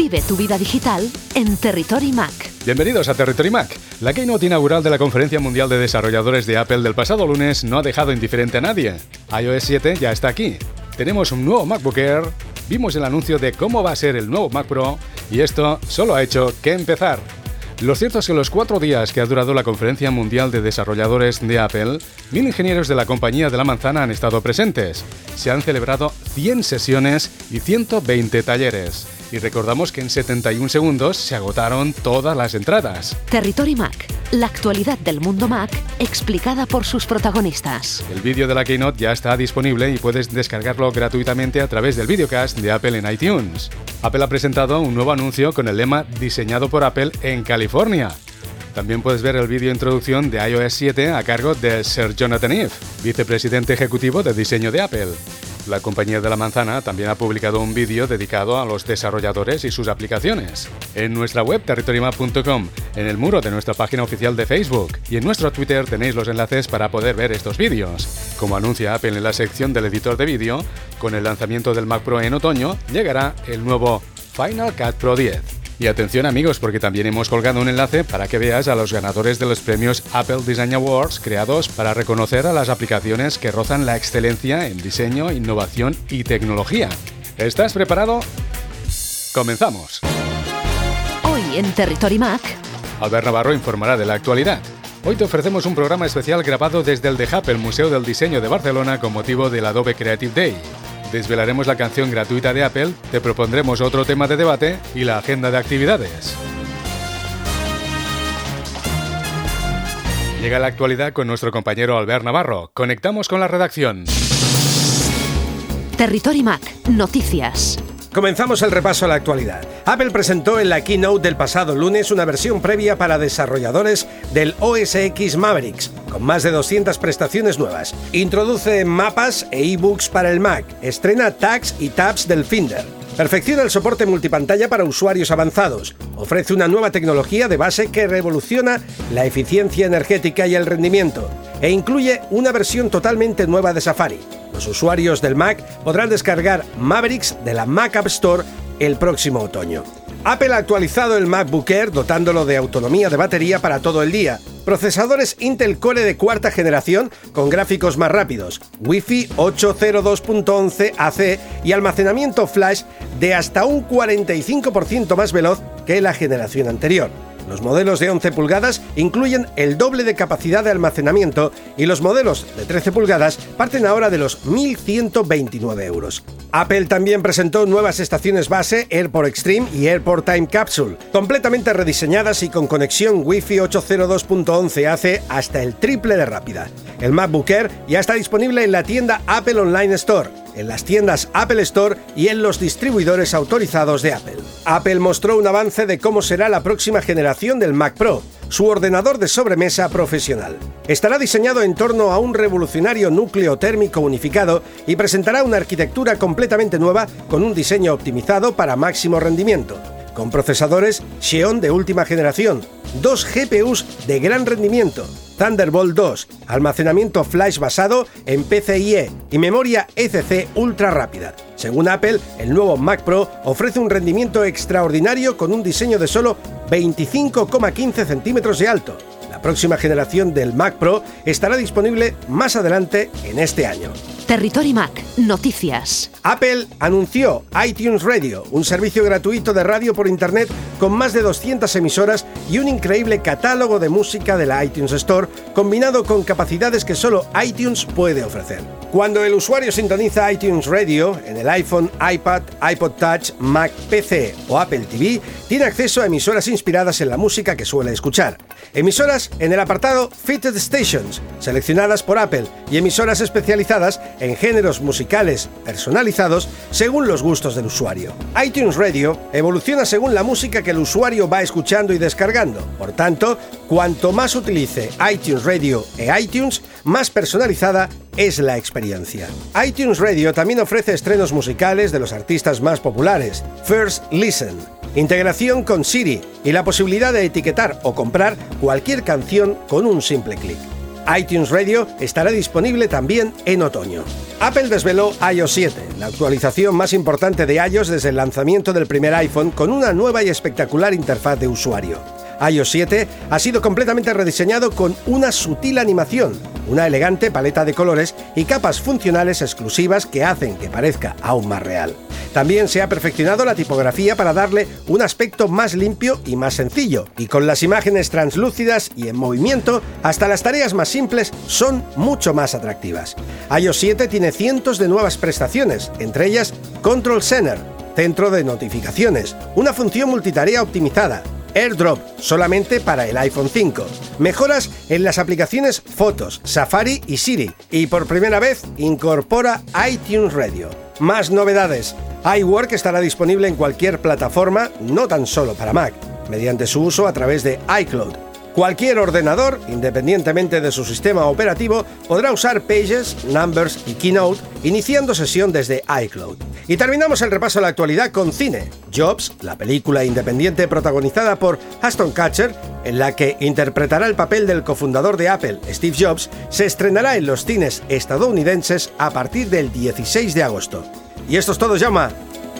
Vive tu vida digital en Territory Mac. Bienvenidos a Territory Mac. La keynote inaugural de la Conferencia Mundial de Desarrolladores de Apple del pasado lunes no ha dejado indiferente a nadie. iOS 7 ya está aquí. Tenemos un nuevo MacBook Air, vimos el anuncio de cómo va a ser el nuevo Mac Pro y esto solo ha hecho que empezar. Lo cierto es que en los 4 días que ha durado la Conferencia Mundial de Desarrolladores de Apple, 1000 ingenieros de la compañía de la manzana han estado presentes. Se han celebrado 100 sesiones y 120 talleres. Y recordamos que en 71 segundos se agotaron todas las entradas. Territory Mac, la actualidad del mundo Mac explicada por sus protagonistas. El vídeo de la keynote ya está disponible y puedes descargarlo gratuitamente a través del videocast de Apple en iTunes. Apple ha presentado un nuevo anuncio con el lema diseñado por Apple en California. También puedes ver el vídeo introducción de iOS 7 a cargo de Sir Jonathan Ive, vicepresidente ejecutivo de diseño de Apple. La compañía de la manzana también ha publicado un vídeo dedicado a los desarrolladores y sus aplicaciones. En nuestra web territorymap.com, en el muro de nuestra página oficial de Facebook y en nuestro Twitter tenéis los enlaces para poder ver estos vídeos. Como anuncia Apple en la sección del editor de vídeo, con el lanzamiento del Mac Pro en otoño llegará el nuevo Final Cut Pro 10. Y atención amigos, porque también hemos colgado un enlace para que veas a los ganadores de los premios Apple Design Awards creados para reconocer a las aplicaciones que rozan la excelencia en diseño, innovación y tecnología. ¿Estás preparado? ¡Comenzamos! Hoy en Territory Mac, Albert Navarro informará de la actualidad. Hoy te ofrecemos un programa especial grabado desde el The Hub, el Museo del Diseño de Barcelona, con motivo del Adobe Creative Day. Desvelaremos la canción gratuita de Apple, te propondremos otro tema de debate y la agenda de actividades. Llega la actualidad con nuestro compañero Albert Navarro. Conectamos con la redacción. Territory Mac, noticias. Comenzamos el repaso a la actualidad. Apple presentó en la keynote del pasado lunes una versión previa para desarrolladores del OS X Mavericks, con más de 200 prestaciones nuevas. Introduce mapas e ebooks para el Mac, estrena tags y tabs del Finder. Perfecciona el soporte multipantalla para usuarios avanzados. Ofrece una nueva tecnología de base que revoluciona la eficiencia energética y el rendimiento. E incluye una versión totalmente nueva de Safari. Los usuarios del Mac podrán descargar Mavericks de la Mac App Store el próximo otoño. Apple ha actualizado el MacBook Air dotándolo de autonomía de batería para todo el día, procesadores Intel Core de cuarta generación con gráficos más rápidos, Wi-Fi 802.11ac y almacenamiento flash de hasta un 45% más veloz que la generación anterior. Los modelos de 11 pulgadas incluyen el doble de capacidad de almacenamiento y los modelos de 13 pulgadas parten ahora de los 1.129 euros. Apple también presentó nuevas estaciones base AirPort Extreme y AirPort Time Capsule, completamente rediseñadas y con conexión Wi-Fi 802.11ac hasta el triple de rápida. El MacBook Air ya está disponible en la tienda Apple Online Store, en las tiendas Apple Store y en los distribuidores autorizados de Apple. Apple mostró un avance de cómo será la próxima generación del Mac Pro, su ordenador de sobremesa profesional. Estará diseñado en torno a un revolucionario núcleo térmico unificado y presentará una arquitectura completamente nueva con un diseño optimizado para máximo rendimiento, con procesadores Xeon de última generación, 2 GPUs de gran rendimiento, Thunderbolt 2, almacenamiento flash basado en PCIe y memoria ECC ultra rápida. Según Apple, el nuevo Mac Pro ofrece un rendimiento extraordinario con un diseño de solo 25,15 centímetros de alto. La próxima generación del Mac Pro estará disponible más adelante en este año. Territory Mac, noticias. Apple anunció iTunes Radio, un servicio gratuito de radio por internet con más de 200 emisoras y un increíble catálogo de música de la iTunes Store, combinado con capacidades que solo iTunes puede ofrecer. Cuando el usuario sintoniza iTunes Radio en el iPhone, iPad, iPod Touch, Mac, PC o Apple TV, tiene acceso a emisoras inspiradas en la música que suele escuchar. Emisoras en el apartado Fitted Stations, seleccionadas por Apple, y emisoras especializadas en géneros musicales personalizados según los gustos del usuario. iTunes Radio evoluciona según la música que el usuario va escuchando y descargando. Por tanto, cuanto más utilice iTunes Radio e iTunes, más personalizada es la experiencia. iTunes Radio también ofrece estrenos musicales de los artistas más populares, First Listen, integración con Siri y la posibilidad de etiquetar o comprar cualquier canción con un simple clic. iTunes Radio estará disponible también en otoño. Apple desveló iOS 7, la actualización más importante de iOS desde el lanzamiento del primer iPhone, con una nueva y espectacular interfaz de usuario. iOS 7 ha sido completamente rediseñado con una sutil animación, una elegante paleta de colores y capas funcionales exclusivas que hacen que parezca aún más real. También se ha perfeccionado la tipografía para darle un aspecto más limpio y más sencillo, y con las imágenes translúcidas y en movimiento, hasta las tareas más simples son mucho más atractivas. iOS 7 tiene cientos de nuevas prestaciones, entre ellas Control Center, centro de notificaciones, una función multitarea optimizada, AirDrop, solamente para el iPhone 5, mejoras en las aplicaciones Fotos, Safari y Siri, y por primera vez incorpora iTunes Radio. Más novedades. iWork estará disponible en cualquier plataforma, no tan solo para Mac, mediante su uso a través de iCloud. Cualquier ordenador, independientemente de su sistema operativo, podrá usar Pages, Numbers y Keynote, iniciando sesión desde iCloud. Y terminamos el repaso a la actualidad con cine. Jobs, la película independiente protagonizada por Ashton Kutcher, en la que interpretará el papel del cofundador de Apple, Steve Jobs, se estrenará en los cines estadounidenses a partir del 16 de agosto. Y esto es todo, Jaume.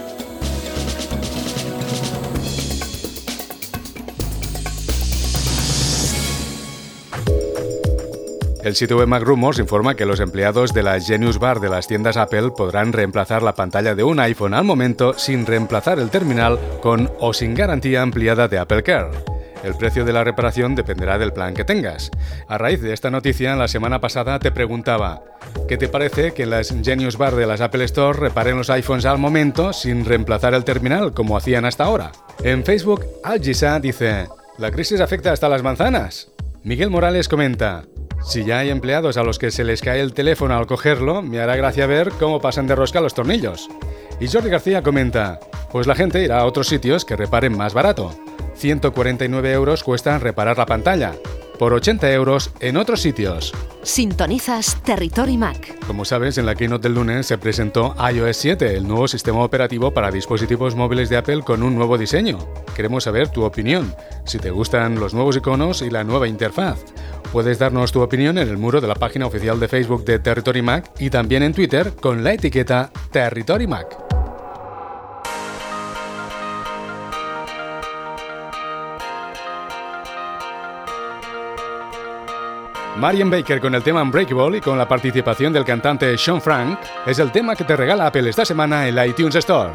El sitio web Mac Rumors informa que los empleados de la Genius Bar de las tiendas Apple podrán reemplazar la pantalla de un iPhone al momento sin reemplazar el terminal con o sin garantía ampliada de Apple Care. El precio de la reparación dependerá del plan que tengas. A raíz de esta noticia, la semana pasada te preguntaba: ¿qué te parece que las Genius Bar de las Apple Store reparen los iPhones al momento sin reemplazar el terminal como hacían hasta ahora? En Facebook, Al-Gisa dice: ¿la crisis afecta hasta las manzanas? Miguel Morales comenta: si ya hay empleados a los que se les cae el teléfono al cogerlo, me hará gracia ver cómo pasan de rosca los tornillos. Y Jordi García comenta: pues la gente irá a otros sitios que reparen más barato. 149 € cuesta reparar la pantalla, por 80 € en otros sitios. Sintonizas Territory Mac. Como sabes, en la keynote del lunes se presentó iOS 7, el nuevo sistema operativo para dispositivos móviles de Apple con un nuevo diseño. Queremos saber tu opinión, si te gustan los nuevos iconos y la nueva interfaz. Puedes darnos tu opinión en el muro de la página oficial de Facebook de Territory Mac y también en Twitter con la etiqueta Territory Mac. Marian Baker con el tema Unbreakable y con la participación del cantante Sean Frank es el tema que te regala Apple esta semana en la iTunes Store.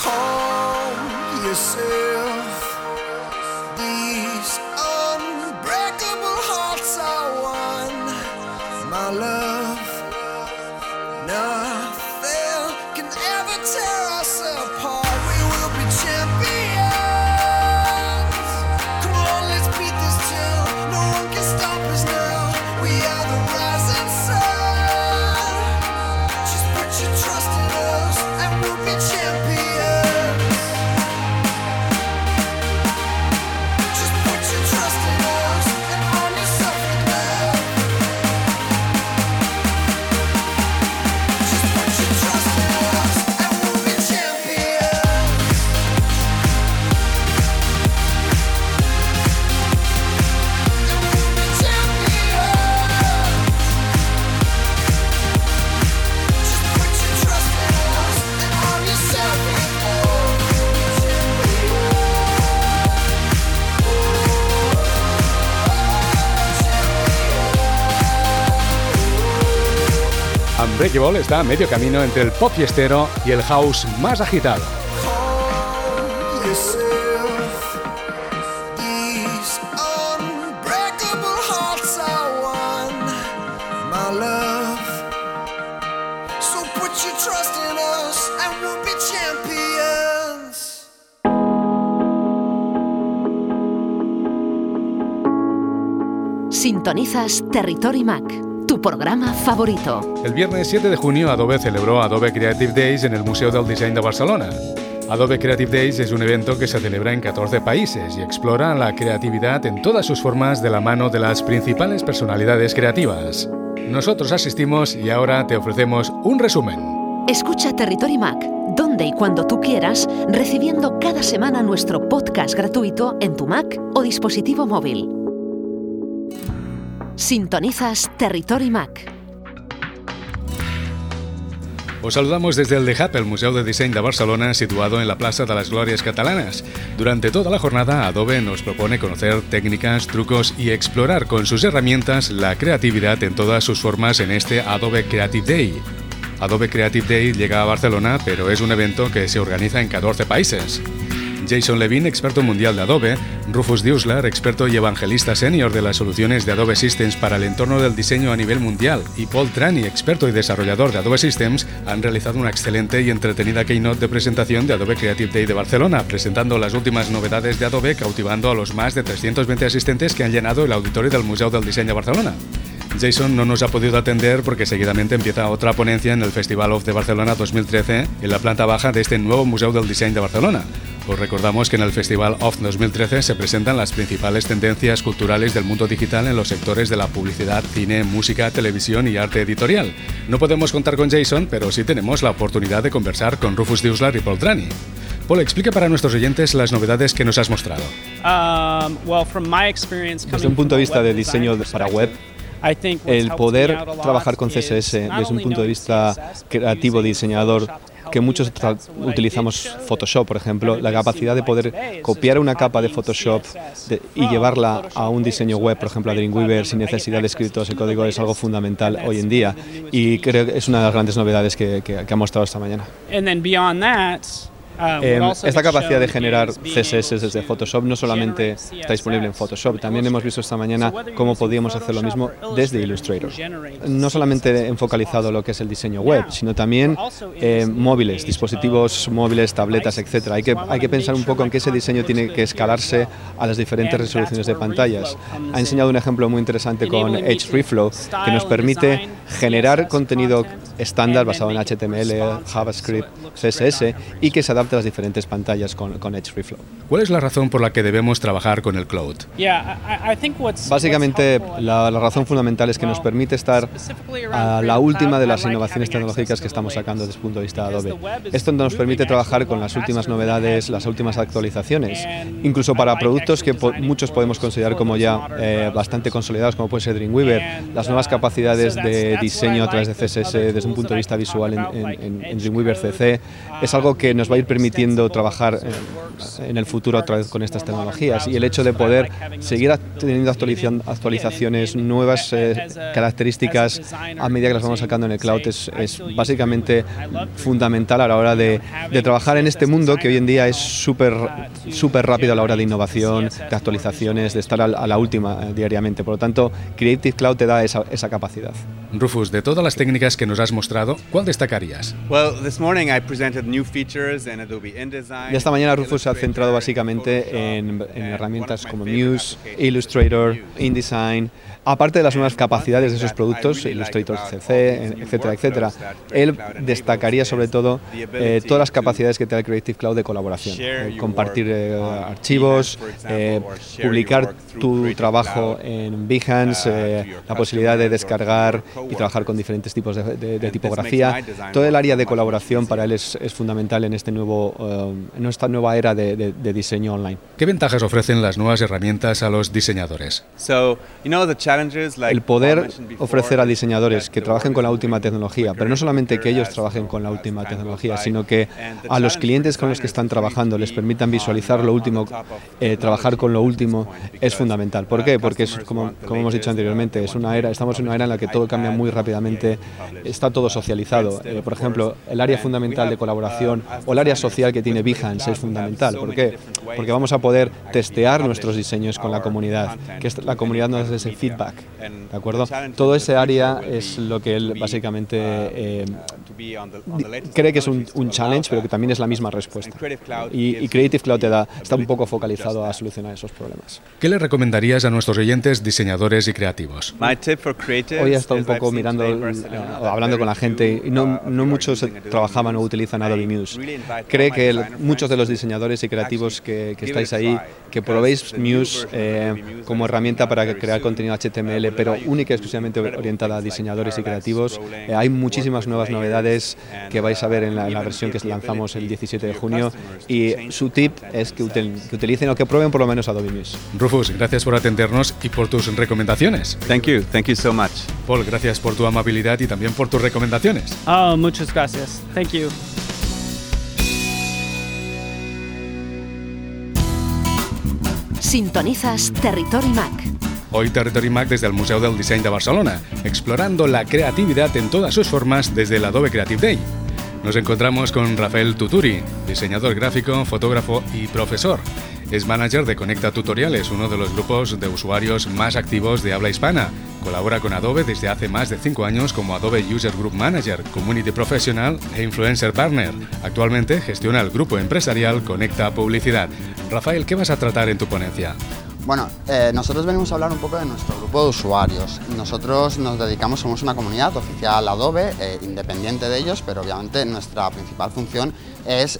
Unbreakable está a medio camino entre el pop fiestero y el house más agitado. Sintonizas Territory Mac, tu programa favorito. El viernes 7 de junio Adobe celebró Adobe Creative Days en el Museo del Design de Barcelona. Adobe Creative Days es un evento que se celebra en 14 países y explora la creatividad en todas sus formas de la mano de las principales personalidades creativas. Nosotros asistimos y ahora te ofrecemos un resumen. Escucha Territory Mac donde y cuando tú quieras, recibiendo cada semana nuestro podcast gratuito en tu Mac o dispositivo móvil. Sintonizas Territory Mac. Os saludamos desde el DEHAP, el Museu de Disseny de Barcelona, situado en la Plaza de las Glòries Catalanas. Durante toda la jornada, Adobe nos propone conocer técnicas, trucos y explorar con sus herramientas la creatividad en todas sus formas en este Adobe Creative Day. Adobe Creative Day llega a Barcelona, pero es un evento que se organiza en 14 países. Jason Levine, experto mundial de Adobe, Rufus Diusler, experto y evangelista senior de las soluciones de Adobe Systems para el entorno del diseño a nivel mundial, y Paul Trani, experto y desarrollador de Adobe Systems, han realizado una excelente y entretenida keynote de presentación de Adobe Creative Day de Barcelona, presentando las últimas novedades de Adobe, cautivando a los más de 320 asistentes que han llenado el auditorio del Museu del Diseño de Barcelona. Jason no nos ha podido atender porque seguidamente empieza otra ponencia en el Festival of de Barcelona 2013 en la planta baja de este nuevo Museu del Diseño de Barcelona. Os recordamos que en el Festival of 2013 se presentan las principales tendencias culturales del mundo digital en los sectores de la publicidad, cine, música, televisión y arte editorial. No podemos contar con Jason, pero sí tenemos la oportunidad de conversar con Rufus Diusler y Paul Trani. Paul, explica para nuestros oyentes las novedades que nos has mostrado. Desde un punto de vista de diseño para web, el poder trabajar con CSS desde un punto de vista creativo, diseñador, que muchos utilizamos Photoshop, por ejemplo, la capacidad de poder copiar una capa de Photoshop y llevarla a un diseño web, por ejemplo a Dreamweaver, sin necesidad de escribir todo ese código, es algo fundamental hoy en día y creo que es una de las grandes novedades que ha mostrado esta mañana. Esta capacidad de generar CSS desde Photoshop no solamente está disponible en Photoshop, también hemos visto esta mañana cómo podíamos hacer lo mismo desde Illustrator. No solamente focalizado lo que es el diseño web, sino también móviles, dispositivos móviles, tabletas, etc. Hay que pensar un poco en que ese diseño tiene que escalarse a las diferentes resoluciones de pantallas. Ha enseñado un ejemplo muy interesante con Edge Reflow que nos permite generar contenido estándar basado en HTML, JavaScript, CSS y que se adapte a las diferentes pantallas con Edge Reflow. ¿Cuál es la razón por la que debemos trabajar con el cloud? Básicamente, la razón fundamental es que nos permite estar a la última de las innovaciones tecnológicas que estamos sacando desde el punto de vista de Adobe. Esto nos permite trabajar con las últimas novedades, las últimas actualizaciones, incluso para productos que muchos podemos considerar como ya bastante consolidados, como puede ser Dreamweaver, las nuevas capacidades de diseño a través de CSS desde un punto de vista visual en Dreamweaver CC, es algo que nos va a ir permitiendo trabajar en el futuro a través con estas tecnologías y el hecho de poder seguir teniendo actualizaciones, nuevas características a medida que las vamos sacando en el cloud es básicamente fundamental a la hora de trabajar en este mundo que hoy en día es súper rápido a la hora de innovación, de actualizaciones, de estar a la última diariamente. Por lo tanto, Creative Cloud te da esa capacidad. Rufus, de todas las técnicas que nos has mostrado, ¿cuál destacarías? Y esta mañana Rufus se ha centrado básicamente en herramientas como Muse, Illustrator, InDesign, aparte de las nuevas capacidades de esos productos, Illustrator CC, etcétera, etcétera. Él destacaría sobre todo todas las capacidades que te da el Creative Cloud de colaboración, compartir archivos, publicar tu trabajo en Behance, la posibilidad de descargar y trabajar con diferentes tipos de tipografía. Todo el área de colaboración para él es fundamental en esta nueva era de diseño online. ¿Qué ventajas ofrecen las nuevas herramientas a los diseñadores? El poder ofrecer a diseñadores que trabajen con la última tecnología, pero no solamente que ellos trabajen con la última tecnología, sino que a los clientes con los que están trabajando les permitan visualizar lo último, trabajar con lo último, es fundamental. ¿Por qué? Porque es, como hemos dicho anteriormente, estamos en una era en la que todo cambia muy rápidamente, está todo socializado. Por ejemplo, el área fundamental de colaboración o el área social que tiene Behance es fundamental. ¿Por qué? Porque vamos a poder testear nuestros diseños con la comunidad, que la comunidad nos da ese feedback, ¿de acuerdo? Todo ese área es lo que él básicamente cree que es un challenge, pero que también es la misma respuesta. Y Creative Cloud está un poco focalizado a solucionar esos problemas. ¿Qué le recomendarías a nuestros oyentes diseñadores y creativos? Hoy he estado un poco hablando con la gente y no muchos trabajaban o utilizan Adobe Muse. Cree que muchos de los diseñadores y creativos que que estáis ahí, que probéis Muse como herramienta para crear contenido HTML, pero única y exclusivamente orientada a diseñadores y creativos. Hay muchísimas nuevas novedades que vais a ver en la versión que lanzamos el 17 de junio, y su tip es que utilicen o que prueben por lo menos Adobe Muse. Rufus, gracias por atendernos y por tus recomendaciones. Thank you so much. Paul, gracias por tu amabilidad y también por tus recomendaciones. Muchas gracias. Thank you. Sintonizas Territory Mac. Hoy Territory Mac desde el Museo del Diseño de Barcelona, explorando la creatividad en todas sus formas desde el Adobe Creative Day. Nos encontramos con Rafael Tuturi, diseñador gráfico, fotógrafo y profesor. Es manager de Conecta Tutoriales, uno de los grupos de usuarios más activos de habla hispana. Colabora con Adobe desde hace más de 5 años como Adobe User Group Manager, Community Professional e Influencer Partner. Actualmente gestiona el grupo empresarial Conecta Publicidad. Rafael, ¿qué vas a tratar en tu ponencia? Bueno, nosotros venimos a hablar un poco de nuestro grupo de usuarios. Nosotros nos dedicamos, somos una comunidad oficial Adobe, independiente de ellos, pero obviamente nuestra principal función es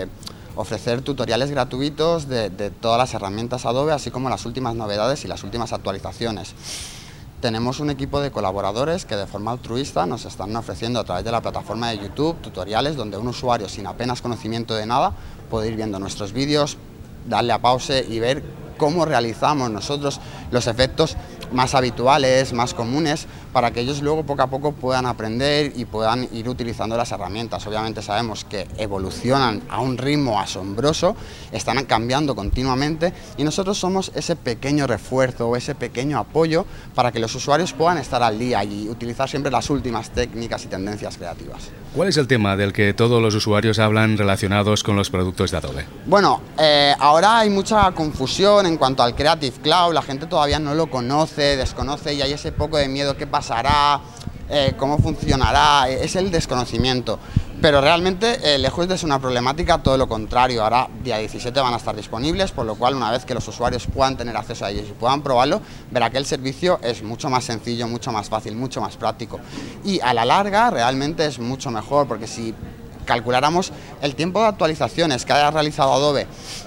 ofrecer tutoriales gratuitos de todas las herramientas Adobe, así como las últimas novedades y las últimas actualizaciones. Tenemos un equipo de colaboradores que de forma altruista nos están ofreciendo a través de la plataforma de YouTube tutoriales donde un usuario sin apenas conocimiento de nada puede ir viendo nuestros vídeos, darle a pause y ver cómo realizamos nosotros los efectos más habituales, más comunes, para que ellos luego poco a poco puedan aprender y puedan ir utilizando las herramientas. Obviamente sabemos que evolucionan a un ritmo asombroso, están cambiando continuamente y nosotros somos ese pequeño refuerzo o ese pequeño apoyo para que los usuarios puedan estar al día y utilizar siempre las últimas técnicas y tendencias creativas. ¿Cuál es el tema del que todos los usuarios hablan relacionados con los productos de Adobe? Bueno, ahora hay mucha confusión en cuanto al Creative Cloud, la gente todavía no lo conoce, desconoce y hay ese poco de miedo, qué pasará, cómo funcionará, es el desconocimiento. Pero realmente, lejos de ser una problemática, todo lo contrario, ahora día 17 van a estar disponibles, por lo cual una vez que los usuarios puedan tener acceso a ellos y puedan probarlo, verá que el servicio es mucho más sencillo, mucho más fácil, mucho más práctico. Y a la larga realmente es mucho mejor, porque si calculáramos el tiempo de actualizaciones que haya realizado Adobe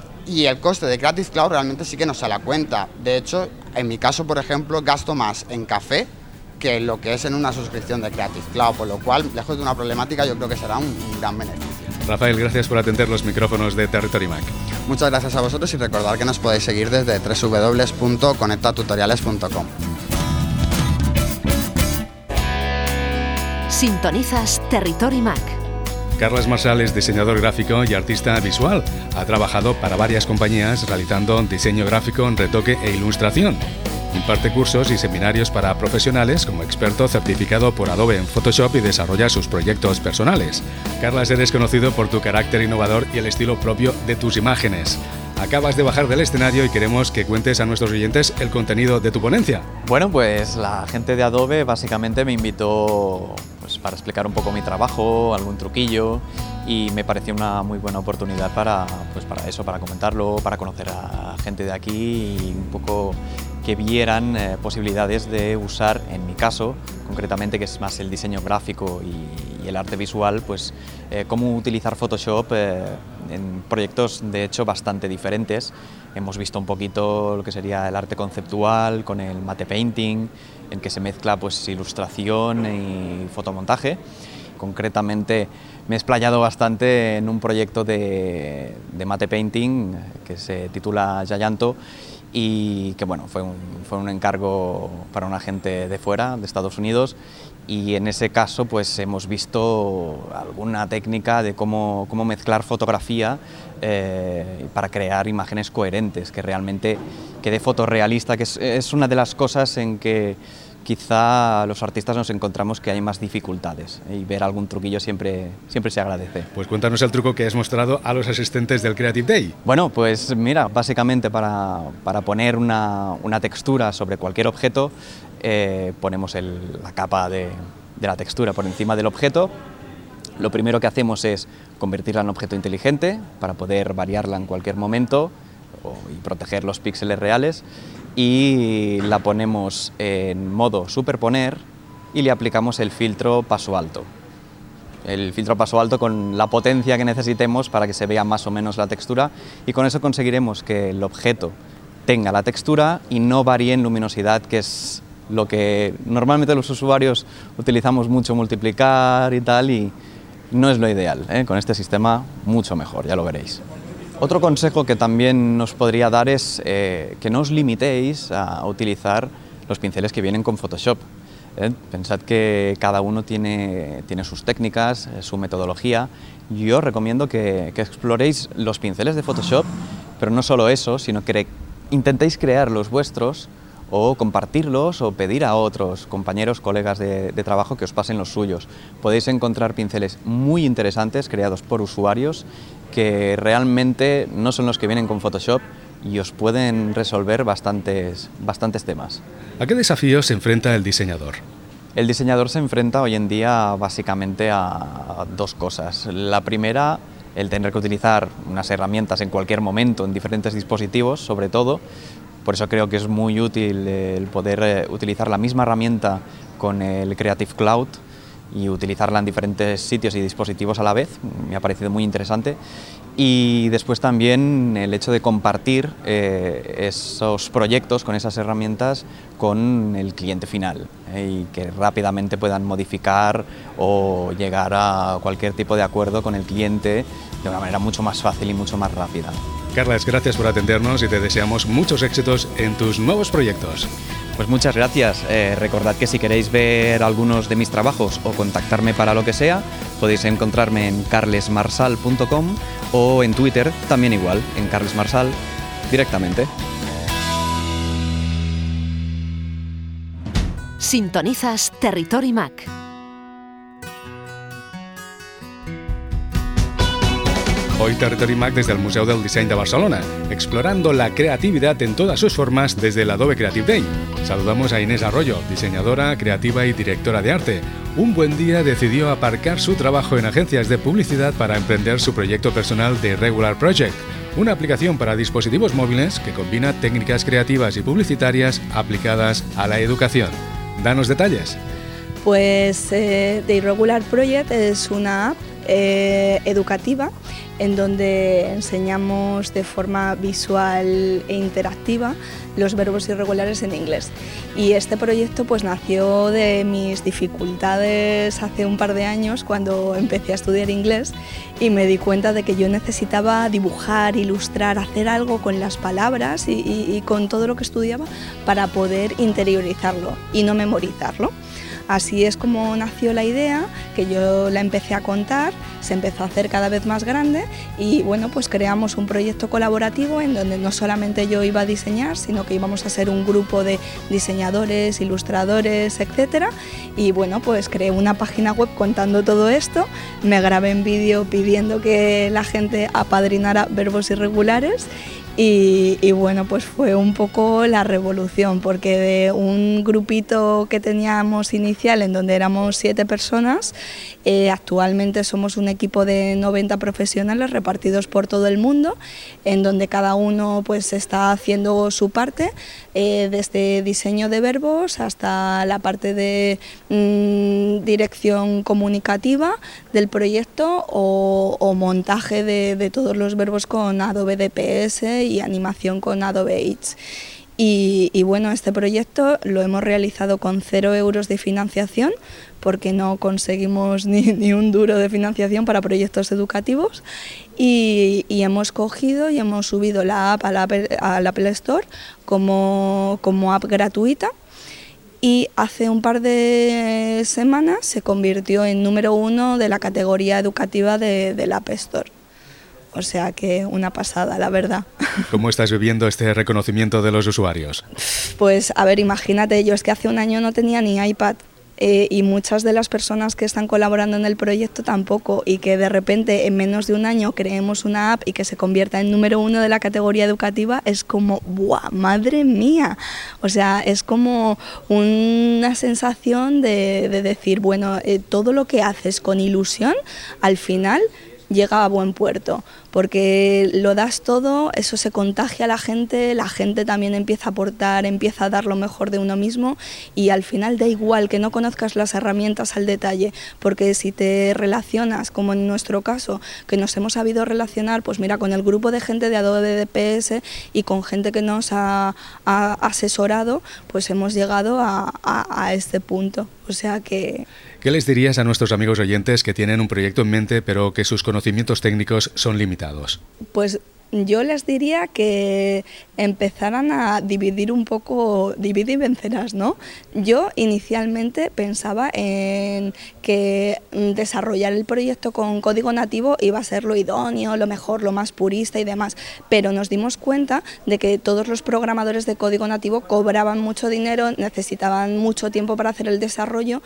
y el coste de Creative Cloud, realmente sí que nos sale a cuenta. De hecho, en mi caso, por ejemplo, gasto más en café que lo que es en una suscripción de Creative Cloud, por lo cual, lejos de una problemática, yo creo que será un gran beneficio. Rafael, gracias por atender los micrófonos de Territory Mac. Muchas gracias a vosotros y recordad que nos podéis seguir desde www.conectatutoriales.com. Sintonizas Territory Mac. Carles Marsal es diseñador gráfico y artista visual. Ha trabajado para varias compañías realizando diseño gráfico, retoque e ilustración. Imparte cursos y seminarios para profesionales como experto certificado por Adobe en Photoshop y desarrolla sus proyectos personales. Carles, eres conocido por tu carácter innovador y el estilo propio de tus imágenes. Acabas de bajar del escenario y queremos que cuentes a nuestros oyentes el contenido de tu ponencia. Bueno, pues la gente de Adobe básicamente me invitó para explicar un poco mi trabajo, algún truquillo, y me pareció una muy buena oportunidad para eso, para comentarlo, para conocer a gente de aquí y un poco que vieran posibilidades de usar, en mi caso, concretamente, que es más el diseño gráfico y el arte visual, pues cómo utilizar Photoshop en proyectos de hecho bastante diferentes. Hemos visto un poquito lo que sería el arte conceptual con el matte painting, en que se mezcla pues ilustración y fotomontaje. Concretamente me he explayado bastante en un proyecto de matte painting que se titula Giganto y que bueno, fue un encargo para una gente de fuera, de Estados Unidos, y en ese caso pues hemos visto alguna técnica de cómo mezclar fotografía para crear imágenes coherentes, que realmente quede fotorrealista, que es una de las cosas en que quizá los artistas nos encontramos que hay más dificultades, y ver algún truquillo siempre se agradece. Pues cuéntanos el truco que has mostrado a los asistentes del Creative Day. Bueno, pues mira, básicamente para poner una textura sobre cualquier objeto, ponemos la capa de la textura por encima del objeto. Lo primero que hacemos es convertirla en objeto inteligente para poder variarla en cualquier momento y proteger los píxeles reales, y la ponemos en modo superponer y le aplicamos el filtro paso alto. el filtro a paso alto con la potencia que necesitemos para que se vea más o menos la textura, y con eso conseguiremos que el objeto tenga la textura y no varíe en luminosidad, que es lo que normalmente los usuarios utilizamos mucho, multiplicar y tal, y no es lo ideal, ¿eh? Con este sistema mucho mejor, ya lo veréis. Otro consejo que también nos podría dar es que no os limitéis a utilizar los pinceles que vienen con Photoshop. Pensad que cada uno tiene sus técnicas, su metodología. Yo os recomiendo que exploréis los pinceles de Photoshop, pero no solo eso, sino que intentéis crear los vuestros o compartirlos o pedir a otros compañeros, colegas de trabajo que os pasen los suyos. Podéis encontrar pinceles muy interesantes creados por usuarios que realmente no son los que vienen con Photoshop y os pueden resolver bastantes temas. ¿A qué desafíos se enfrenta el diseñador? El diseñador se enfrenta hoy en día básicamente a dos cosas. La primera, el tener que utilizar unas herramientas en cualquier momento en diferentes dispositivos, sobre todo. Por eso creo que es muy útil el poder utilizar la misma herramienta con el Creative Cloud y utilizarla en diferentes sitios y dispositivos a la vez. Me ha parecido muy interesante. Y después también el hecho de compartir esos proyectos con esas herramientas con el cliente final, y que rápidamente puedan modificar o llegar a cualquier tipo de acuerdo con el cliente de una manera mucho más fácil y mucho más rápida. Carles, gracias por atendernos y te deseamos muchos éxitos en tus nuevos proyectos. Pues muchas gracias. Recordad que si queréis ver algunos de mis trabajos o contactarme para lo que sea, podéis encontrarme en carlesmarsal.com o en Twitter, también igual, en carlesmarsal directamente. Sintonizas Territory Mac. Hoy Territory Mac desde el Museu del Disseny de Barcelona, explorando la creatividad en todas sus formas desde el Adobe Creative Day. Saludamos a Inés Arroyo, diseñadora, creativa y directora de arte. Un buen día decidió aparcar su trabajo en agencias de publicidad para emprender su proyecto personal de Regular Project, una aplicación para dispositivos móviles que combina técnicas creativas y publicitarias aplicadas a la educación. Danos detalles. Pues The Irregular Project es una app educativa en donde enseñamos de forma visual e interactiva los verbos irregulares en inglés. Y este proyecto pues nació de mis dificultades hace un par de años cuando empecé a estudiar inglés y me di cuenta de que yo necesitaba dibujar, ilustrar, hacer algo con las palabras y con todo lo que estudiaba para poder interiorizarlo y no memorizarlo. Así es como nació la idea, que yo la empecé a contar, se empezó a hacer cada vez más grande y bueno, pues creamos un proyecto colaborativo en donde no solamente yo iba a diseñar, sino que íbamos a ser un grupo de diseñadores, ilustradores, etcétera. Y bueno, pues creé una página web contando todo esto, me grabé en vídeo pidiendo que la gente apadrinara verbos irregulares. Y bueno, pues fue un poco la revolución, porque de un grupito que teníamos inicial en donde éramos 7 personas, actualmente somos un equipo de 90 profesionales repartidos por todo el mundo, en donde cada uno pues está haciendo su parte, desde diseño de verbos hasta la parte de dirección comunicativa del proyecto o montaje de todos los verbos con Adobe DPS y animación con Adobe Edge. Y bueno, este proyecto lo hemos realizado con 0 euros de financiación, porque no conseguimos ni un duro de financiación para proyectos educativos, y hemos cogido y hemos subido la app al Apple Store como app gratuita. Y hace un par de semanas se convirtió en número 1 de la categoría educativa del App Store. O sea que una pasada, la verdad. ¿Cómo estás viviendo este reconocimiento de los usuarios? Pues a ver, imagínate, yo es que hace un año no tenía ni iPad y muchas de las personas que están colaborando en el proyecto tampoco, y que de repente en menos de un año creemos una app y que se convierta en número 1 de la categoría educativa, es como ¡buah, madre mía! O sea, es como una sensación de decir, bueno, todo lo que haces con ilusión, al final llega a buen puerto, porque lo das todo, eso se contagia a la gente también empieza a aportar, empieza a dar lo mejor de uno mismo y al final da igual que no conozcas las herramientas al detalle, porque si te relacionas, como en nuestro caso, que nos hemos sabido relacionar, pues mira, con el grupo de gente de Adobe DPS y con gente que nos ha asesorado, pues hemos llegado a este punto. O sea que... ¿Qué les dirías a nuestros amigos oyentes que tienen un proyecto en mente pero que sus conocimientos técnicos son limitados? Pues yo les diría que empezaran a dividir un poco, divide y vencerás, ¿no? Yo inicialmente pensaba en que desarrollar el proyecto con código nativo iba a ser lo idóneo, lo mejor, lo más purista y demás, pero nos dimos cuenta de que todos los programadores de código nativo cobraban mucho dinero, necesitaban mucho tiempo para hacer el desarrollo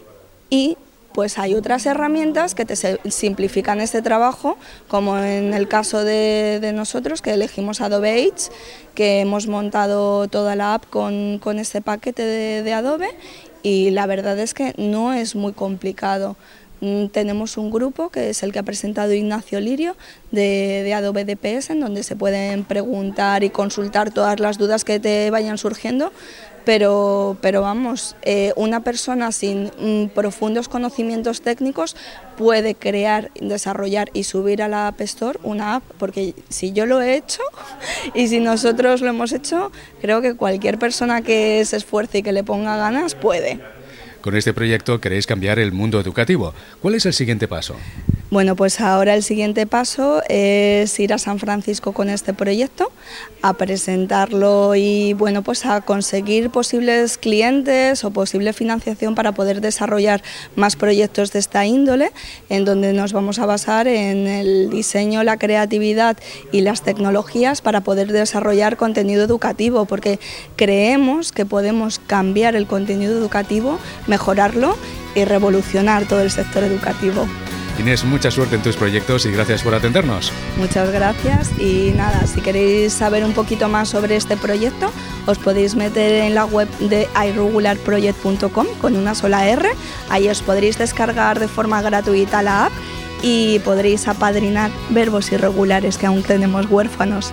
y pues hay otras herramientas que te simplifican este trabajo, como en el caso de nosotros, que elegimos Adobe Edge, que hemos montado toda la app con este paquete de Adobe y la verdad es que no es muy complicado. Tenemos un grupo que es el que ha presentado Ignacio Lirio de Adobe DPS, en donde se pueden preguntar y consultar todas las dudas que te vayan surgiendo, pero vamos, una persona sin profundos conocimientos técnicos puede crear, desarrollar y subir a la App Store una app, porque si yo lo he hecho y si nosotros lo hemos hecho, creo que cualquier persona que se esfuerce y que le ponga ganas puede. Con este proyecto queréis cambiar el mundo educativo. ¿Cuál es el siguiente paso? Bueno, pues ahora el siguiente paso es ir a San Francisco con este proyecto, a presentarlo y bueno, pues a conseguir posibles clientes o posible financiación para poder desarrollar más proyectos de esta índole, en donde nos vamos a basar en el diseño, la creatividad y las tecnologías para poder desarrollar contenido educativo, porque creemos que podemos cambiar el contenido educativo, mejorarlo y revolucionar todo el sector educativo. Inés, mucha suerte en tus proyectos y gracias por atendernos. Muchas gracias y nada, si queréis saber un poquito más sobre este proyecto, os podéis meter en la web de irregularproject.com con una sola R, ahí os podréis descargar de forma gratuita la app y podréis apadrinar verbos irregulares que aún tenemos huérfanos.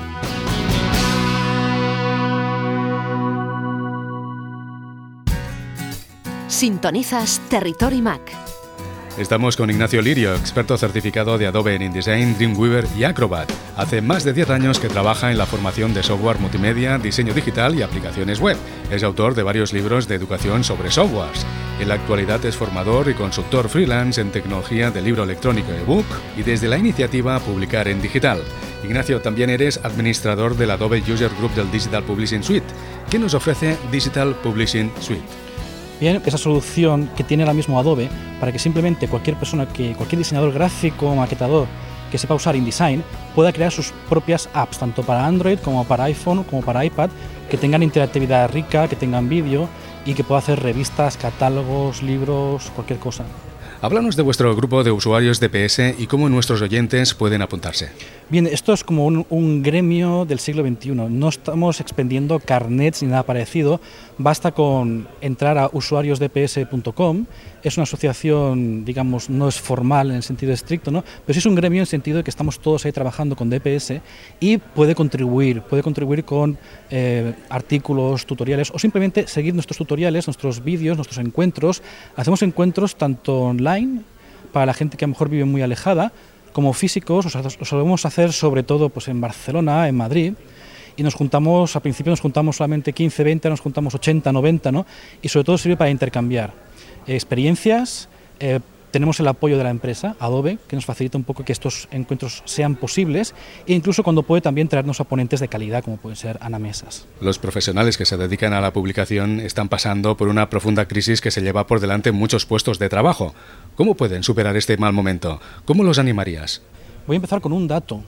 Sintonizas Territory Mac. Estamos con Ignacio Lirio, experto certificado de Adobe en InDesign, Dreamweaver y Acrobat. Hace más de 10 años que trabaja en la formación de software multimedia, diseño digital y aplicaciones web. Es autor de varios libros de educación sobre softwares. En la actualidad es formador y consultor freelance en tecnología de libro electrónico ebook y desde la iniciativa Publicar en Digital. Ignacio, también eres administrador del Adobe User Group del Digital Publishing Suite. ¿Qué nos ofrece Digital Publishing Suite? Bien, esa solución que tiene ahora mismo Adobe para que simplemente cualquier diseñador gráfico o maquetador que sepa usar InDesign pueda crear sus propias apps, tanto para Android como para iPhone como para iPad, que tengan interactividad rica, que tengan vídeo y que pueda hacer revistas, catálogos, libros, cualquier cosa. Háblanos de vuestro grupo de usuarios DPS y cómo nuestros oyentes pueden apuntarse. Bien, esto es como un gremio del siglo XXI. No estamos expendiendo carnets ni nada parecido. Basta con entrar a usuariosdps.com. Es una asociación, digamos, no es formal en el sentido estricto, ¿no? Pero sí es un gremio en el sentido de que estamos todos ahí trabajando con DPS y puede contribuir con artículos, tutoriales o simplemente seguir nuestros tutoriales, nuestros vídeos, nuestros encuentros. Hacemos encuentros tanto online para la gente que a lo mejor vive muy alejada, como físicos, los solemos hacer sobre todo pues en Barcelona, en Madrid, y nos juntamos, al principio nos juntamos solamente 15, 20, nos juntamos 80, 90, ¿no? Y sobre todo sirve para intercambiar experiencias. Tenemos el apoyo de la empresa, Adobe, que nos facilita un poco que estos encuentros sean posibles e incluso cuando puede también traernos a ponentes de calidad, como pueden ser Ana Mesas. Los profesionales que se dedican a la publicación están pasando por una profunda crisis que se lleva por delante muchos puestos de trabajo. ¿Cómo pueden superar este mal momento? ¿Cómo los animarías? Voy a empezar con un dato.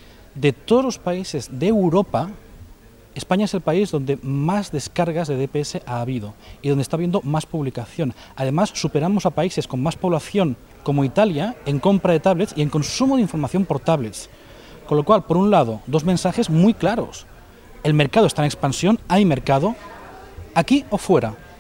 De todos los países de Europa, España es el país donde más descargas de DPS ha habido y donde está habiendo más publicación. Además, superamos a países con más población como Italia en compra de tablets y en consumo de información por tablets. Con lo cual, por un lado, dos mensajes muy claros. El mercado está en expansión, hay mercado, aquí o fuera.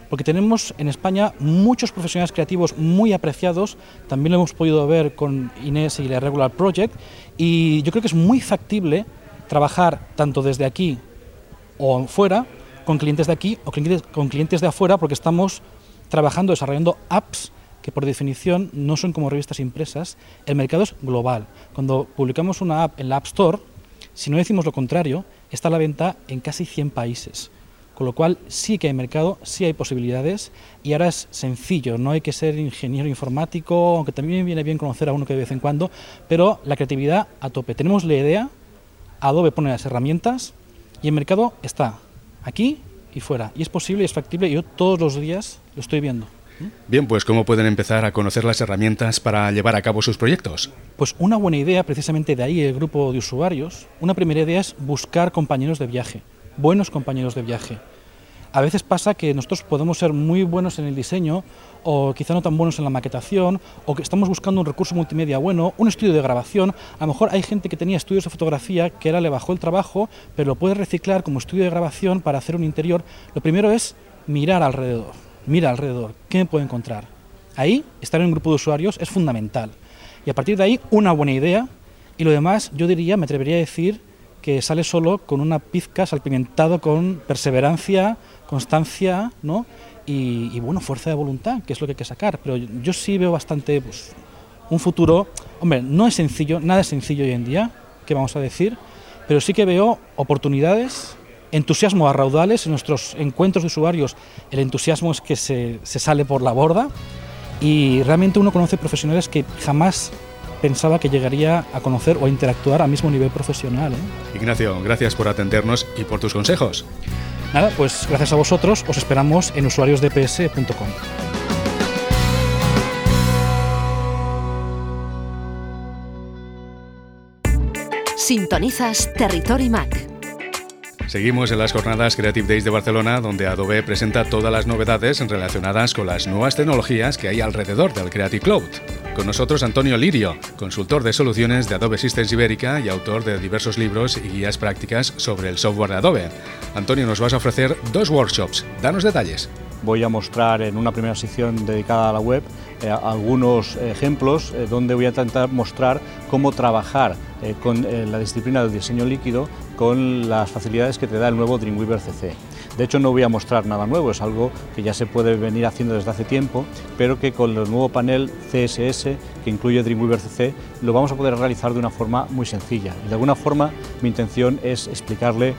porque tenemos en España muchos profesionales creativos muy apreciados, también lo hemos podido ver con Inés y la Regular Project, y yo creo que es muy factible trabajar tanto desde aquí o fuera, con clientes de aquí o con clientes de afuera, porque estamos trabajando, desarrollando apps que por definición no son como revistas impresas. El mercado es global. Cuando publicamos una app en la App Store, si no decimos lo contrario, está a la venta en casi 100 países. Con lo cual sí que hay mercado, sí hay posibilidades, y ahora es sencillo, no hay que ser ingeniero informático, aunque también viene bien conocer a uno que de vez en cuando, pero la creatividad a tope. Tenemos la idea, Adobe pone las herramientas y el mercado está aquí y fuera. Y es posible y es factible, y yo todos los días lo estoy viendo. Bien, pues ¿cómo pueden empezar a conocer las herramientas para llevar a cabo sus proyectos? Pues una buena idea, precisamente de ahí el grupo de usuarios, una primera idea es buscar compañeros de viaje, buenos compañeros de viaje. A veces pasa que nosotros podemos ser muy buenos en el diseño o quizá no tan buenos en la maquetación, o que estamos buscando un recurso multimedia bueno, un estudio de grabación. A lo mejor hay gente que tenía estudios de fotografía que ahora le bajó el trabajo, pero lo puede reciclar como estudio de grabación para hacer un interior. Lo primero es mirar alrededor, ¿qué me puedo encontrar? Ahí, estar en un grupo de usuarios es fundamental. Y a partir de ahí, una buena idea, y lo demás, yo diría, me atrevería a decir, que sale solo con una pizca salpimentado con perseverancia, constancia, ¿no? Y bueno, fuerza de voluntad, que es lo que hay que sacar. Pero yo sí veo bastante, pues, un futuro. Hombre, no es sencillo, nada es sencillo hoy en día, ¿qué vamos a decir? Pero sí que veo oportunidades, entusiasmo a raudales en nuestros encuentros de usuarios. El entusiasmo es que se sale por la borda, y realmente uno conoce profesionales que jamás pensaba que llegaría a conocer o a interactuar al mismo nivel profesional, ¿eh? Ignacio, gracias por atendernos y por tus consejos. Nada, pues gracias a vosotros, os esperamos en usuariosdps.com. Sintonizas Territory Mac. Seguimos en las jornadas Creative Days de Barcelona, donde Adobe presenta todas las novedades relacionadas con las nuevas tecnologías que hay alrededor del Creative Cloud. Con nosotros Antonio Lirio, consultor de soluciones de Adobe Systems Ibérica y autor de diversos libros y guías prácticas sobre el software de Adobe. Antonio, nos vas a ofrecer 2 workshops. Danos detalles. Voy a mostrar en una primera sección dedicada a la web algunos ejemplos donde voy a intentar mostrar cómo trabajar con la disciplina del diseño líquido con las facilidades que te da el nuevo Dreamweaver CC. De hecho, no voy a mostrar nada nuevo, es algo que ya se puede venir haciendo desde hace tiempo, pero que con el nuevo panel CSS que incluye Dreamweaver CC lo vamos a poder realizar de una forma muy sencilla. Y de alguna forma mi intención es explicarle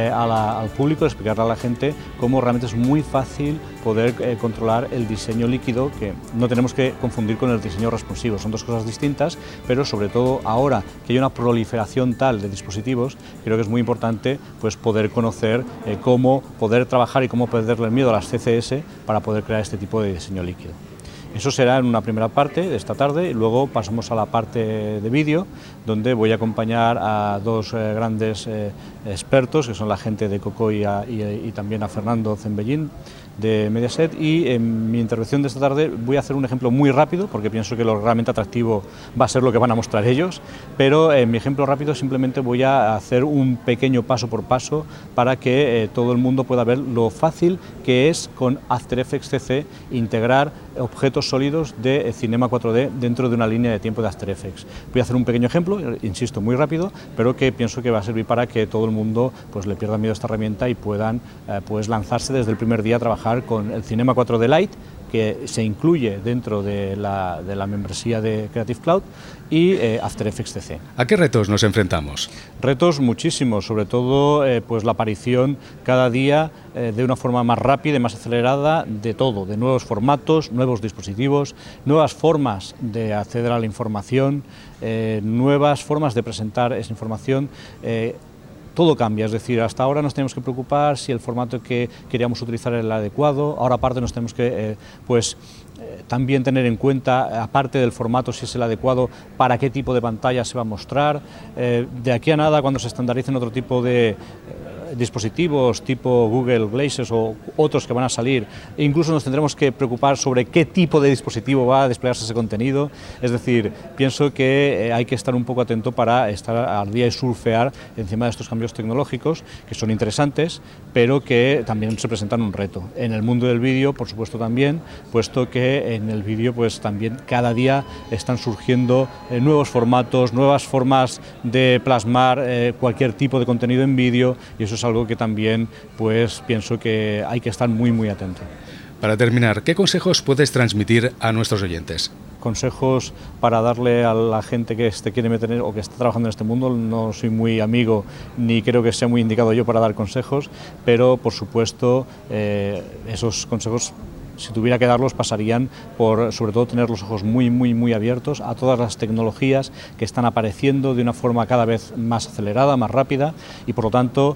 al público, explicarle a la gente cómo realmente es muy fácil poder controlar el diseño líquido, que no tenemos que confundir con el diseño responsivo, son dos cosas distintas, pero sobre todo ahora que hay una proliferación tal de dispositivos, creo que es muy importante pues poder conocer cómo poder trabajar y cómo perderle el miedo a las CSS para poder crear este tipo de diseño líquido. Eso será en una primera parte de esta tarde, y luego pasamos a la parte de vídeo, donde voy a acompañar a 2 grandes expertos, que son la gente de Cocoy y también a Fernando Zembellín de Mediaset, y en mi intervención de esta tarde voy a hacer un ejemplo muy rápido, porque pienso que lo realmente atractivo va a ser lo que van a mostrar ellos, pero en mi ejemplo rápido simplemente voy a hacer un pequeño paso por paso para que todo el mundo pueda ver lo fácil que es con After Effects CC integrar objetos sólidos de Cinema 4D dentro de una línea de tiempo de After Effects. Voy a hacer un pequeño ejemplo, insisto, muy rápido, pero que pienso que va a servir para que todo el mundo pues le pierda miedo a esta herramienta y puedan pues lanzarse desde el primer día a trabajar con el Cinema 4D Lite, que se incluye dentro de la membresía de Creative Cloud, y After Effects CC. ¿A qué retos nos enfrentamos? Retos muchísimos, sobre todo pues la aparición cada día de una forma más rápida y más acelerada de todo, de nuevos formatos, nuevos dispositivos, nuevas formas de acceder a la información, nuevas formas de presentar esa información. Todo cambia, es decir, hasta ahora nos tenemos que preocupar si el formato que queríamos utilizar era el adecuado, ahora aparte nos tenemos que también tener en cuenta, aparte del formato, si es el adecuado, para qué tipo de pantalla se va a mostrar. De aquí a nada, cuando se estandaricen otro tipo de dispositivos tipo Google Glasses o otros que van a salir, e incluso nos tendremos que preocupar sobre qué tipo de dispositivo va a desplegarse ese contenido. Es decir, pienso que hay que estar un poco atento para estar al día y surfear encima de estos cambios tecnológicos, que son interesantes, pero que también se presentan un reto. En el mundo del vídeo, por supuesto también, puesto que en el vídeo pues también cada día están surgiendo nuevos formatos, nuevas formas de plasmar cualquier tipo de contenido en vídeo, y eso es algo que también pues pienso que hay que estar muy atento. Para terminar, ¿qué consejos puedes transmitir a nuestros oyentes? Consejos para darle a la gente que se quiere meter o que está trabajando en este mundo. No soy muy amigo ni creo que sea muy indicado yo para dar consejos, pero por supuesto esos consejos, si tuviera que darlos, pasarían por, sobre todo, tener los ojos muy abiertos a todas las tecnologías que están apareciendo de una forma cada vez más acelerada, más rápida, y por lo tanto,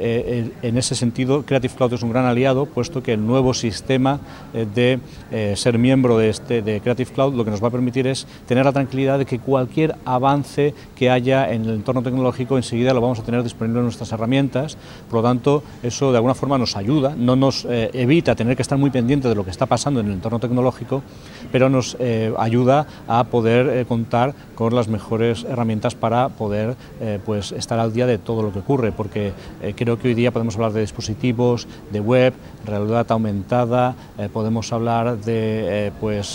en ese sentido, Creative Cloud es un gran aliado, puesto que el nuevo sistema de ser miembro de Creative Cloud lo que nos va a permitir es tener la tranquilidad de que cualquier avance que haya en el entorno tecnológico enseguida lo vamos a tener disponible en nuestras herramientas. Por lo tanto, eso de alguna forma nos ayuda, no nos evita tener que estar muy pendientes de lo que está pasando en el entorno tecnológico, pero nos ayuda a poder contar con las mejores herramientas para poder pues estar al día de todo lo que ocurre, porque creo que hoy día podemos hablar de dispositivos, de web, realidad aumentada, podemos hablar de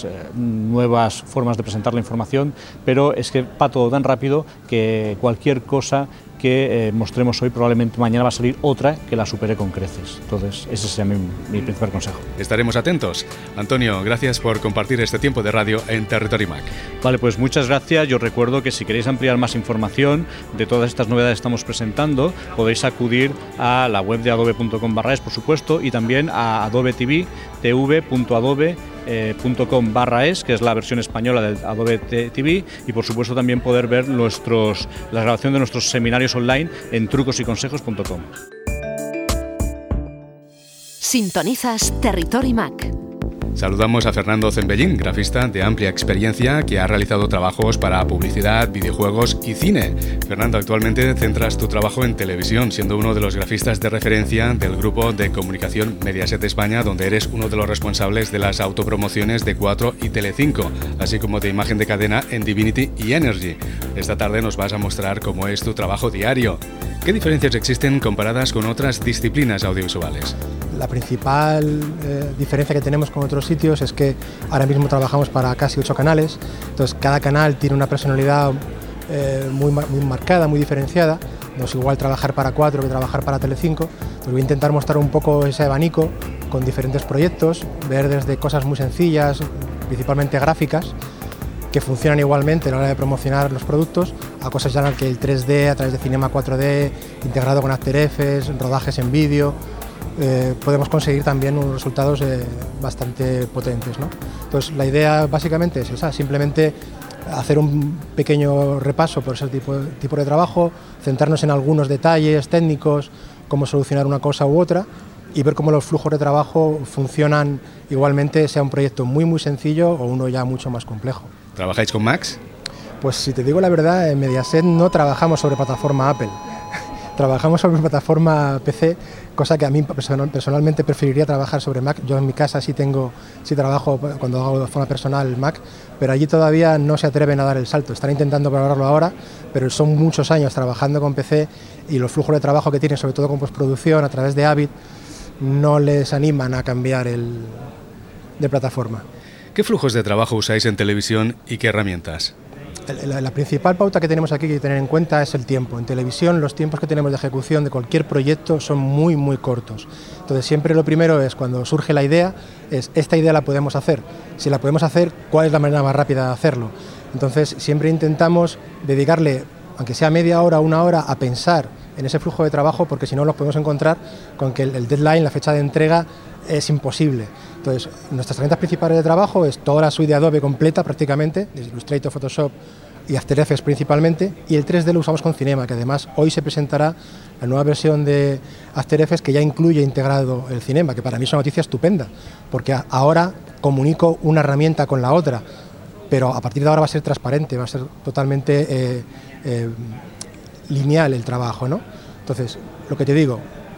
nuevas formas de presentar la información, pero es que va todo tan rápido que cualquier cosa que mostremos hoy probablemente mañana va a salir otra que la supere con creces. Entonces ese sería mi principal consejo. Estaremos atentos. Antonio, gracias por compartir este tiempo de radio en Territory Mac. Vale, pues muchas gracias. Yo recuerdo que si queréis ampliar más información de todas estas novedades que estamos presentando, podéis acudir a la web de adobe.com/es, por supuesto, y también a Adobe TV, tv.adobe.com/es, que es la versión española del Adobe TV, y por supuesto también poder ver la grabación de nuestros seminarios online en trucosyconsejos.com. Sintonizas Territory Mac. Saludamos a Fernando Zembellín, grafista de amplia experiencia que ha realizado trabajos para publicidad, videojuegos y cine. Fernando, actualmente centras tu trabajo en televisión, siendo uno de los grafistas de referencia del grupo de comunicación Mediaset España, donde eres uno de los responsables de las autopromociones de 4 y Telecinco, así como de imagen de cadena en Divinity y Energy. Esta tarde nos vas a mostrar cómo es tu trabajo diario. ¿Qué diferencias existen comparadas con otras disciplinas audiovisuales? La principal diferencia que tenemos con otros sitios es que ahora mismo trabajamos para casi 8 canales, entonces cada canal tiene una personalidad muy marcada, muy diferenciada. No es igual trabajar para 4 que trabajar para Telecinco. Pues voy a intentar mostrar un poco ese abanico con diferentes proyectos, ver desde cosas muy sencillas, principalmente gráficas, que funcionan igualmente a la hora de promocionar los productos, a cosas ya que el 3D a través de Cinema 4D, integrado con After Effects, rodajes en vídeo, podemos conseguir también unos resultados bastante potentes, ¿no? Entonces la idea básicamente es esa, simplemente hacer un pequeño repaso por ese tipo de trabajo, centrarnos en algunos detalles técnicos, cómo solucionar una cosa u otra, y ver cómo los flujos de trabajo funcionan igualmente, sea un proyecto muy sencillo o uno ya mucho más complejo. ¿Trabajáis con Macs? Pues si te digo la verdad, en Mediaset no trabajamos sobre plataforma Apple. Trabajamos sobre plataforma PC, cosa que a mí personalmente preferiría trabajar sobre Mac. Yo en mi casa sí trabajo cuando hago de forma personal Mac, pero allí todavía no se atreven a dar el salto. Están intentando probarlo ahora, pero son muchos años trabajando con PC y los flujos de trabajo que tienen, sobre todo con postproducción a través de Avid, no les animan a cambiar de plataforma. ¿Qué flujos de trabajo usáis en televisión y qué herramientas? La principal pauta que tenemos aquí que tener en cuenta es el tiempo. En televisión los tiempos que tenemos de ejecución de cualquier proyecto son muy cortos. Entonces siempre lo primero es, cuando surge la idea, esta idea la podemos hacer. Si la podemos hacer, ¿cuál es la manera más rápida de hacerlo? Entonces siempre intentamos dedicarle, aunque sea media hora o una hora, a pensar en ese flujo de trabajo, porque si no nos podemos encontrar con que el deadline, la fecha de entrega, es imposible. Entonces, nuestras herramientas principales de trabajo es toda la suite de Adobe completa prácticamente, desde Illustrator, Photoshop y After Effects principalmente, y el 3D lo usamos con Cinema, que además hoy se presentará la nueva versión de After Effects que ya incluye integrado el Cinema, que para mí es una noticia estupenda, porque ahora comunico una herramienta con la otra, pero a partir de ahora va a ser transparente, va a ser totalmente lineal el trabajo, ¿no? Entonces, lo que te digo,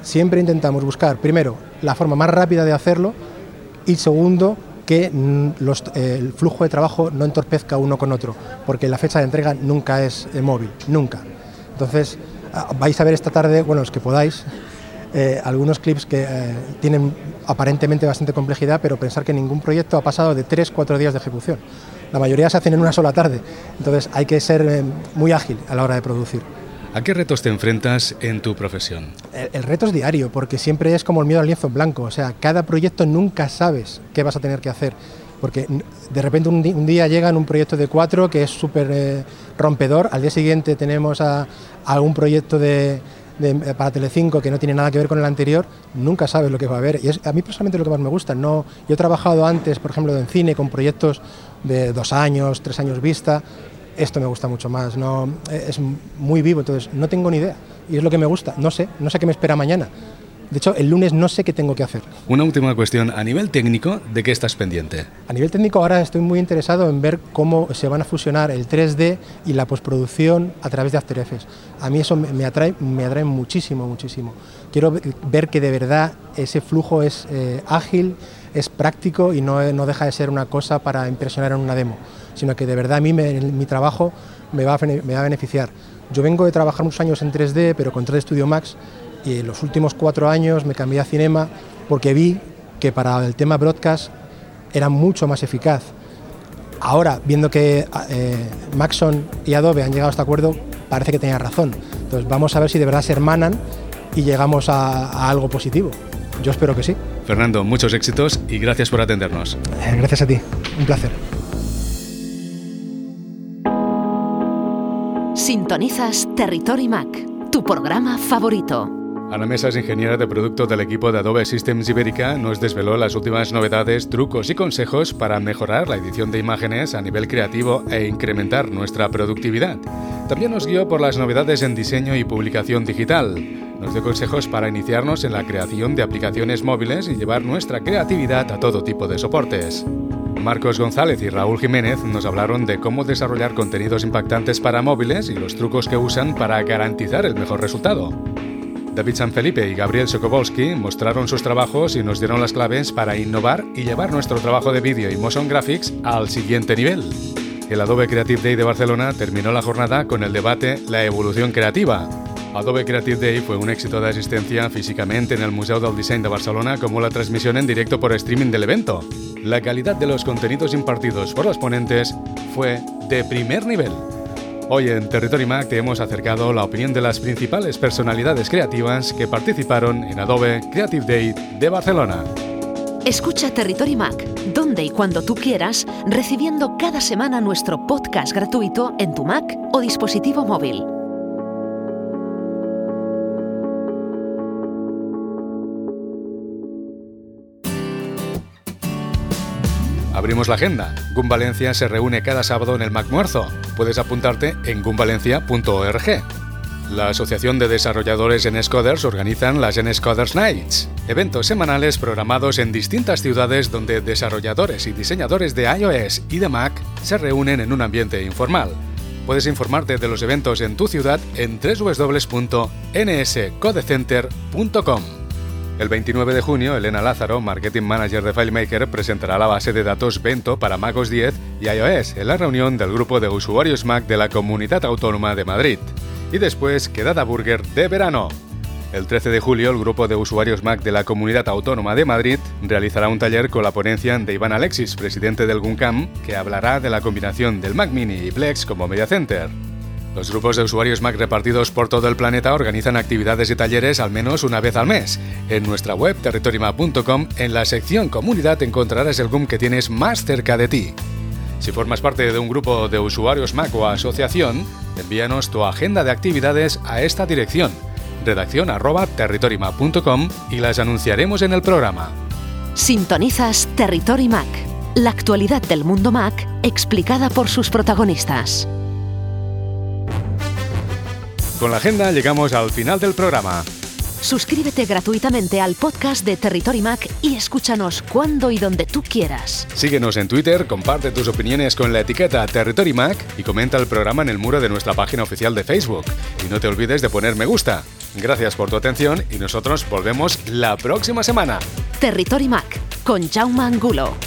siempre intentamos buscar, primero, la forma más rápida de hacerlo y segundo, que el flujo de trabajo no entorpezca uno con otro, porque la fecha de entrega nunca es móvil, nunca. Entonces, vais a ver esta tarde, bueno, los que podáis, algunos clips que tienen aparentemente bastante complejidad, pero pensar que ningún proyecto ha pasado de 3-4 días de ejecución. La mayoría se hacen en una sola tarde, entonces hay que ser muy ágil a la hora de producir. ¿A qué retos te enfrentas en tu profesión? El reto es diario, porque siempre es como el miedo al lienzo en blanco, o sea, cada proyecto nunca sabes qué vas a tener que hacer, porque de repente un día llega un proyecto de 4 que es súper rompedor, al día siguiente tenemos algún proyecto para Telecinco que no tiene nada que ver con el anterior, nunca sabes lo que va a haber, y es a mí personalmente lo que más me gusta. Yo he trabajado antes, por ejemplo, en cine con proyectos de 2 años, 3 años vista. Esto me gusta mucho más, es muy vivo, entonces no tengo ni idea, y es lo que me gusta, no sé qué me espera mañana. De hecho, el lunes no sé qué tengo que hacer. Una última cuestión, a nivel técnico, ¿de qué estás pendiente? A nivel técnico ahora estoy muy interesado en ver cómo se van a fusionar el 3D y la postproducción a través de After Effects. A mí eso me atrae muchísimo, muchísimo. Quiero ver que de verdad ese flujo es ágil, es práctico y no deja de ser una cosa para impresionar en una demo, sino que de verdad a mí mi trabajo me va a beneficiar. Yo vengo de trabajar muchos años en 3D, pero con 3D Studio Max, y en los últimos 4 años me cambié a Cinema porque vi que para el tema broadcast era mucho más eficaz. Ahora, viendo que Maxon y Adobe han llegado a este acuerdo, parece que tenía razón. Entonces vamos a ver si de verdad se hermanan y llegamos a algo positivo. Yo espero que sí. Fernando, muchos éxitos y gracias por atendernos. Gracias a ti, un placer. Sintonizas Territory Mac, tu programa favorito. Ana Mesa es ingeniera de producto del equipo de Adobe Systems Ibérica. Nos desveló las últimas novedades, trucos y consejos para mejorar la edición de imágenes a nivel creativo e incrementar nuestra productividad. También nos guió por las novedades en diseño y publicación digital. Nos dio consejos para iniciarnos en la creación de aplicaciones móviles y llevar nuestra creatividad a todo tipo de soportes. Marcos González y Raúl Jiménez nos hablaron de cómo desarrollar contenidos impactantes para móviles y los trucos que usan para garantizar el mejor resultado. David Sanfelipe y Gabriel Sokobolski mostraron sus trabajos y nos dieron las claves para innovar y llevar nuestro trabajo de vídeo y motion graphics al siguiente nivel. El Adobe Creative Day de Barcelona terminó la jornada con el debate La evolución creativa. Adobe Creative Day fue un éxito de asistencia físicamente en el Museu del Disseny de Barcelona, como la transmisión en directo por streaming del evento. La calidad de los contenidos impartidos por los ponentes fue de primer nivel. Hoy en Territory Mac te hemos acercado la opinión de las principales personalidades creativas que participaron en Adobe Creative Day de Barcelona. Escucha Territory Mac, donde y cuando tú quieras, recibiendo cada semana nuestro podcast gratuito en tu Mac o dispositivo móvil. Abrimos la agenda. GUM Valencia se reúne cada sábado en el MacMuerzo. Puedes apuntarte en gumvalencia.org. La Asociación de Desarrolladores NSCoders organizan las NSCoders Nights, eventos semanales programados en distintas ciudades donde desarrolladores y diseñadores de iOS y de Mac se reúnen en un ambiente informal. Puedes informarte de los eventos en tu ciudad en www.nscodecenter.com. El 29 de junio, Elena Lázaro, Marketing Manager de FileMaker, presentará la base de datos Bento para macOS 10 y iOS en la reunión del grupo de usuarios Mac de la Comunidad Autónoma de Madrid. Y después, Quedada Burger de verano. El 13 de julio, el grupo de usuarios Mac de la Comunidad Autónoma de Madrid realizará un taller con la ponencia de Iván Alexis, presidente del GUNCAM, que hablará de la combinación del Mac Mini y Plex como Media Center. Los grupos de usuarios Mac repartidos por todo el planeta organizan actividades y talleres al menos una vez al mes. En nuestra web, territorymac.com, en la sección Comunidad encontrarás el GUM que tienes más cerca de ti. Si formas parte de un grupo de usuarios Mac o asociación, envíanos tu agenda de actividades a esta dirección, redacción@territorymac.com, y las anunciaremos en el programa. Sintonizas Territory Mac, la actualidad del mundo Mac explicada por sus protagonistas. Con la agenda llegamos al final del programa. Suscríbete gratuitamente al podcast de Territory Mac y escúchanos cuando y donde tú quieras. Síguenos en Twitter, comparte tus opiniones con la etiqueta Territory Mac y comenta el programa en el muro de nuestra página oficial de Facebook. Y no te olvides de poner me gusta. Gracias por tu atención y nosotros volvemos la próxima semana. Territory Mac, con Jaume Angulo.